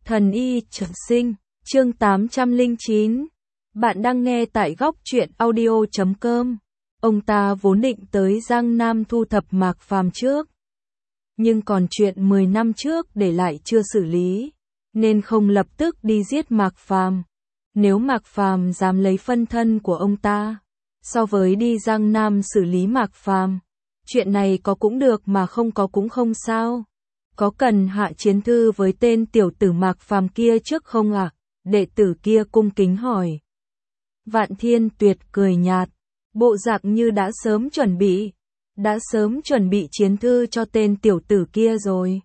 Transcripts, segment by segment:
Thần y trường sinh, chương 809. Bạn đang nghe tại góc truyện audio.com. Ông ta vốn định tới Giang Nam thu thập Mạc Phàm trước. Nhưng còn chuyện 10 năm trước để lại chưa xử lý, nên không lập tức đi giết Mạc Phàm. Nếu Mạc Phàm dám lấy phân thân của ông ta, so với đi Giang Nam xử lý Mạc Phàm, chuyện này có cũng được mà không có cũng không sao. Có cần hạ chiến thư với tên tiểu tử Mạc Phàm kia trước không ạ? Đệ tử kia cung kính hỏi. Vạn Thiên Tuyệt cười nhạt, bộ dạng như đã sớm chuẩn bị chiến thư cho tên tiểu tử kia rồi.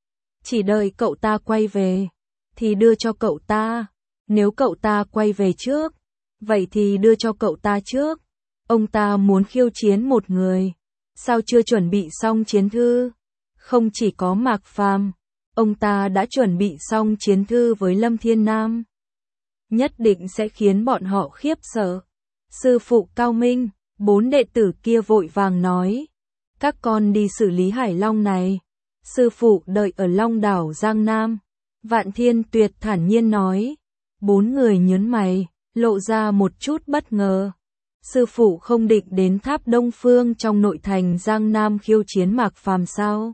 Chỉ đợi cậu ta quay về, thì đưa cho cậu ta. Nếu cậu ta quay về trước, vậy thì đưa cho cậu ta trước. Ông ta muốn khiêu chiến một người, sao chưa chuẩn bị xong chiến thư? Không chỉ có Mạc Phàm, ông ta đã chuẩn bị xong chiến thư với Lâm Thiên Nam. Nhất định sẽ khiến bọn họ khiếp sợ. Sư phụ cao minh, 4 đệ tử kia vội vàng nói. Các con đi xử lý Hải Long này. Sư phụ đợi ở Long đảo Giang Nam. Vạn Thiên Tuyệt thản nhiên nói. 4 người nhớn mày, lộ ra một chút bất ngờ. Sư phụ không định đến tháp Đông Phương trong nội thành Giang Nam khiêu chiến Mạc Phàm sao?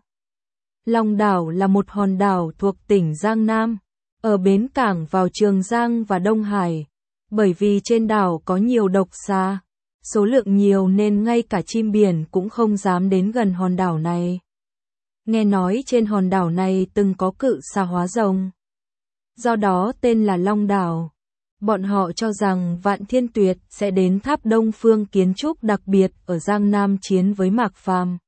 Long đảo là một hòn đảo thuộc tỉnh Giang Nam, ở bến cảng vào Trường Giang và Đông Hải. Bởi vì trên đảo có nhiều độc xà, số lượng nhiều nên ngay cả chim biển cũng không dám đến gần hòn đảo này. Nghe nói trên hòn đảo này từng có cự xà hóa rồng, do đó tên là Long đảo. Bọn họ cho rằng Vạn Thiên Tuyệt sẽ đến tháp Đông Phương kiến trúc đặc biệt ở Giang Nam chiến với Mạc Phàm.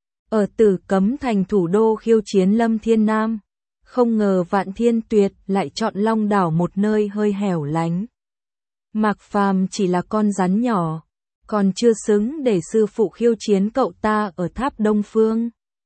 Ở Tử Cấm thành thủ đô khiêu chiến Lâm Thiên Nam. Không ngờ Vạn Thiên Tuyệt lại chọn Long đảo, một nơi hơi hẻo lánh. Mạc Phàm chỉ là con rắn nhỏ, còn chưa xứng để sư phụ khiêu chiến cậu ta ở tháp Đông Phương.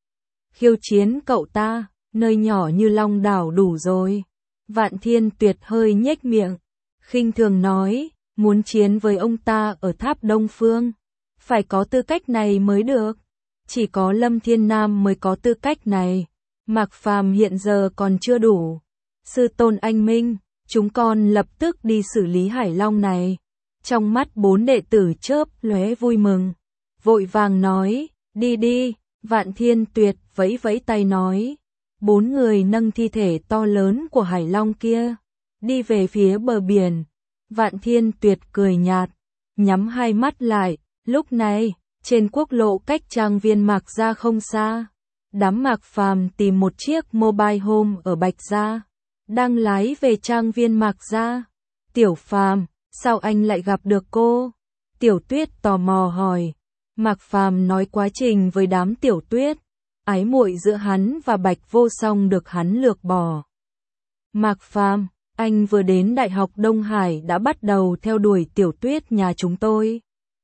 Khiêu chiến cậu ta, nơi nhỏ như Long đảo đủ rồi. Vạn Thiên Tuyệt hơi nhếch miệng, khinh thường nói, muốn chiến với ông ta ở tháp Đông Phương, phải có tư cách này mới được. Chỉ có Lâm Thiên Nam mới có tư cách này. Mạc Phàm hiện giờ còn chưa đủ. Sư tôn anh minh, chúng con lập tức đi xử lý Hải Long này. Trong mắt 4 đệ tử chớp lóe vui mừng, vội vàng nói, đi đi. Vạn Thiên Tuyệt vẫy vẫy tay nói. 4 người nâng thi thể to lớn của Hải Long kia, đi về phía bờ biển. Vạn Thiên Tuyệt cười nhạt, nhắm hai mắt lại. Lúc này, trên quốc lộ cách trang viên Mạc Gia không xa, đám Mạc Phàm tìm một chiếc mobile home ở Bạch Gia, đang lái về trang viên Mạc Gia. Tiểu Phàm, sao anh lại gặp được cô? Tiểu Tuyết tò mò hỏi. Mạc Phàm nói quá trình với đám Tiểu Tuyết, ái muội giữa hắn và Bạch Vô Song được hắn lược bỏ. Mạc Phàm, anh vừa đến Đại học Đông Hải đã bắt đầu theo đuổi Tiểu Tuyết nhà chúng tôi.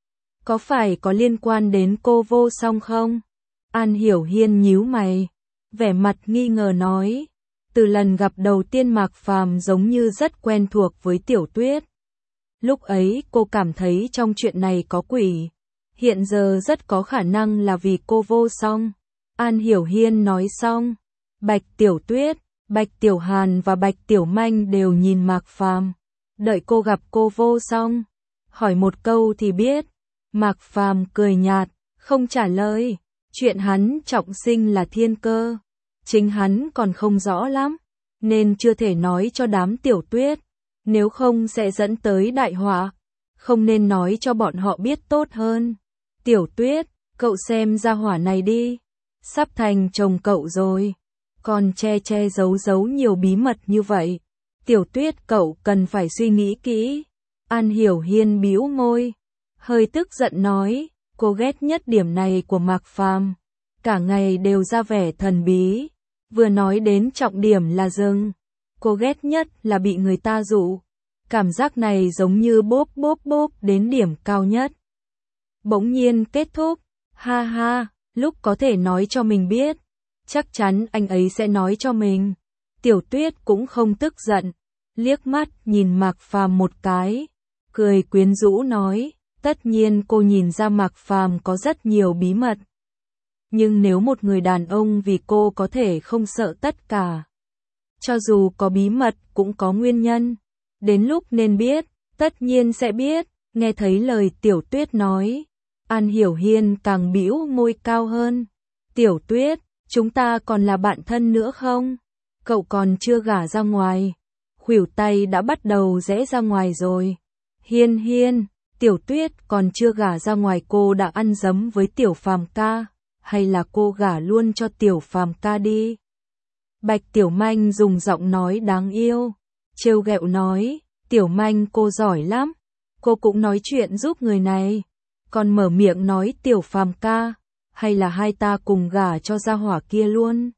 Có phải có liên quan đến cô Vô Song không? An Hiểu Hiên nhíu mày, vẻ mặt nghi ngờ nói. Từ lần gặp đầu tiên Mạc Phàm giống như rất quen thuộc với Tiểu Tuyết. Lúc ấy cô cảm thấy trong chuyện này có quỷ. Hiện giờ rất có khả năng là vì cô Vô Song. An Hiểu Hiên nói xong, Bạch Tiểu Tuyết, Bạch Tiểu Hàn và Bạch Tiểu Manh đều nhìn Mạc Phàm. Đợi cô gặp cô Vô Song, hỏi một câu thì biết. Mạc Phàm cười nhạt, không trả lời. Chuyện hắn trọng sinh là thiên cơ, chính hắn còn không rõ lắm, nên chưa thể nói cho đám Tiểu Tuyết, nếu không sẽ dẫn tới đại họa. Không nên nói cho bọn họ biết tốt hơn. Tiểu Tuyết, cậu xem ra hỏa này đi, sắp thành chồng cậu rồi, còn che giấu nhiều bí mật như vậy. Tiểu Tuyết, cậu cần phải suy nghĩ kỹ. An Hiểu Hiên bĩu môi, hơi tức giận nói, cô ghét nhất điểm này của Mạc Phàm, cả ngày đều ra vẻ thần bí, vừa nói đến trọng điểm là dừng. Cô ghét nhất là bị người ta dụ, cảm giác này giống như bóp đến điểm cao nhất. Bỗng nhiên kết thúc, ha ha, lúc có thể nói cho mình biết, chắc chắn anh ấy sẽ nói cho mình. Tiểu Tuyết cũng không tức giận, liếc mắt nhìn Mạc Phàm một cái, cười quyến rũ nói. Tất nhiên cô nhìn ra Mạc Phàm có rất nhiều bí mật. Nhưng nếu một người đàn ông vì cô có thể không sợ tất cả, Cho dù có bí mật cũng có nguyên nhân. Đến lúc nên biết, tất nhiên sẽ biết. Nghe thấy lời Tiểu Tuyết nói, An Hiểu Hiên càng bĩu môi cao hơn. Tiểu Tuyết, chúng ta còn là bạn thân nữa không? Cậu còn chưa gả ra ngoài. Khuỷu tay đã bắt đầu rẽ ra ngoài rồi. Hiên Hiên, Tiểu Tuyết còn chưa gả ra ngoài, cô đã ăn dấm với Tiểu Phàm ca, hay là cô gả luôn cho Tiểu Phàm ca đi? Bạch Tiểu Manh dùng giọng nói đáng yêu, trêu ghẹo nói, Tiểu Manh cô giỏi lắm, cô cũng nói chuyện giúp người này, còn mở miệng nói Tiểu Phàm ca, hay là hai ta cùng gả cho gia hỏa kia luôn?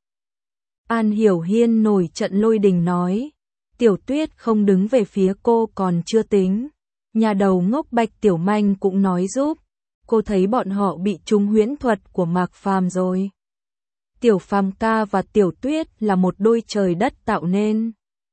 An Hiểu Hiên nổi trận lôi đình nói, Tiểu Tuyết không đứng về phía cô còn chưa tính. Nhà đầu ngốc Bạch Tiểu Manh cũng nói giúp. Cô thấy bọn họ bị trúng huyễn thuật của Mạc Phàm rồi. Tiểu Phàm ca và Tiểu Tuyết là một đôi trời đất tạo nên.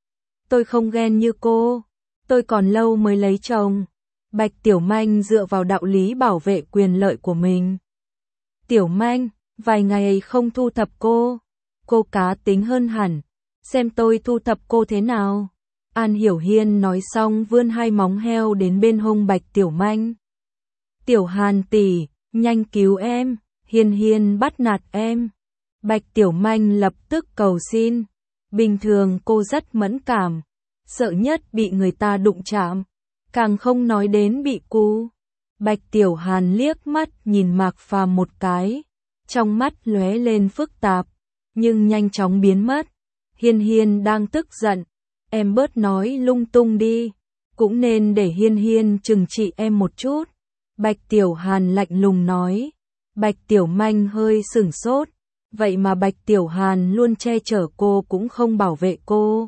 Tôi không ghen như cô. Tôi còn lâu mới lấy chồng. Bạch Tiểu Manh dựa vào đạo lý bảo vệ quyền lợi của mình. Tiểu Manh, vài ngày không thu thập cô. Cô cá tính hơn hẳn. Xem tôi thu thập cô thế nào. An Hiểu Hiên nói xong vươn hai móng heo đến bên hông Bạch Tiểu Manh. Tiểu Hàn tỷ, nhanh cứu em, Hiên Hiên bắt nạt em. Bạch Tiểu Manh lập tức cầu xin. Bình thường cô rất mẫn cảm, sợ nhất bị người ta đụng chạm, càng không nói đến bị cú. Bạch Tiểu Hàn liếc mắt nhìn Mạc Phàm một cái, trong mắt lóe lên phức tạp, nhưng nhanh chóng biến mất. Hiên Hiên đang tức giận, em bớt nói lung tung đi, cũng nên để Hiên Hiên trừng trị em một chút. Bạch Tiểu Hàn lạnh lùng nói. Bạch Tiểu Manh hơi sửng sốt, vậy mà Bạch Tiểu Hàn luôn che chở cô cũng không bảo vệ cô.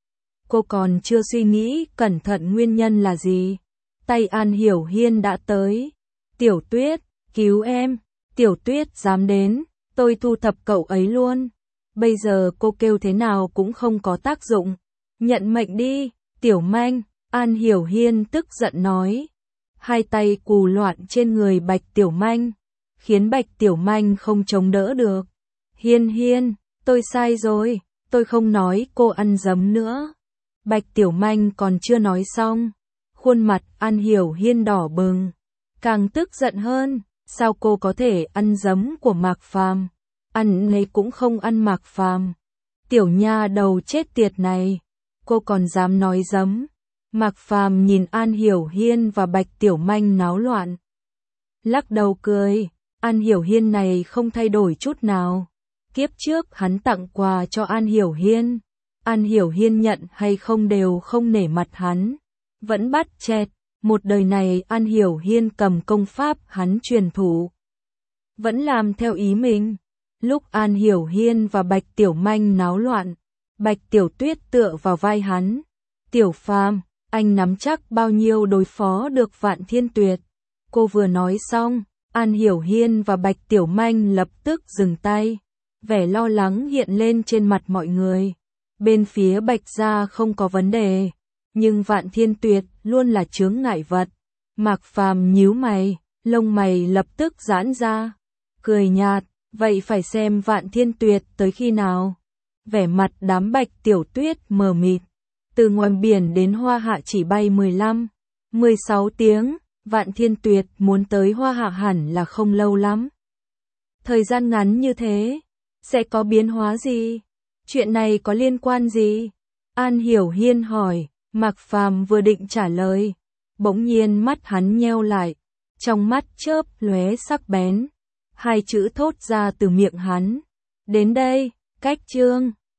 Cô còn chưa suy nghĩ cẩn thận nguyên nhân là gì. Tay An Hiểu Hiên đã tới. Tiểu Tuyết, cứu em. Tiểu Tuyết dám đến, tôi thu thập cậu ấy luôn. Bây giờ cô kêu thế nào cũng không có tác dụng. Nhận mệnh đi, Tiểu Manh, An Hiểu Hiên tức giận nói. Hai tay cù loạn trên người Bạch Tiểu Manh, khiến Bạch Tiểu Manh không chống đỡ được. Hiên Hiên, tôi sai rồi, tôi không nói cô ăn dấm nữa. Bạch Tiểu Manh còn chưa nói xong, khuôn mặt An Hiểu Hiên đỏ bừng, càng tức giận hơn, sao cô có thể ăn dấm của Mạc Phàm? Ăn này cũng không ăn Mạc Phàm. Tiểu nha đầu chết tiệt này, cô còn dám nói dấm. Mạc Phàm nhìn An Hiểu Hiên và Bạch Tiểu Manh náo loạn, lắc đầu cười. An Hiểu Hiên này không thay đổi chút nào. Kiếp trước hắn tặng quà cho An Hiểu Hiên, An Hiểu Hiên nhận hay không đều không nể mặt hắn, vẫn bắt chẹt. Một đời này An Hiểu Hiên cầm công pháp hắn truyền thụ, vẫn làm theo ý mình. Lúc An Hiểu Hiên và Bạch Tiểu Manh náo loạn, Bạch Tiểu Tuyết tựa vào vai hắn. Tiểu Phàm, anh nắm chắc bao nhiêu đối phó được Vạn Thiên Tuyệt? Cô vừa nói xong, An Hiểu Hiên và Bạch Tiểu Manh lập tức dừng tay. Vẻ lo lắng hiện lên trên mặt mọi người. Bên phía Bạch gia không có vấn đề, nhưng Vạn Thiên Tuyệt luôn là chướng ngại vật. Mạc Phàm nhíu mày, lông mày lập tức giãn ra, cười nhạt, vậy phải xem Vạn Thiên Tuyệt tới khi nào. Vẻ mặt đám Bạch Tiểu Tuyết mờ mịt. Từ ngoài biển đến Hoa Hạ chỉ bay 15-16 tiếng, Vạn Thiên Tuyệt muốn tới Hoa Hạ hẳn là không lâu lắm. Thời gian ngắn như thế, sẽ có biến hóa gì? Chuyện này có liên quan gì? An Hiểu Hiên hỏi. Mạc Phàm vừa định trả lời, bỗng nhiên mắt hắn nheo lại, trong mắt chớp lóe sắc bén. Hai chữ thốt ra từ miệng hắn. Đến đây, cách chương.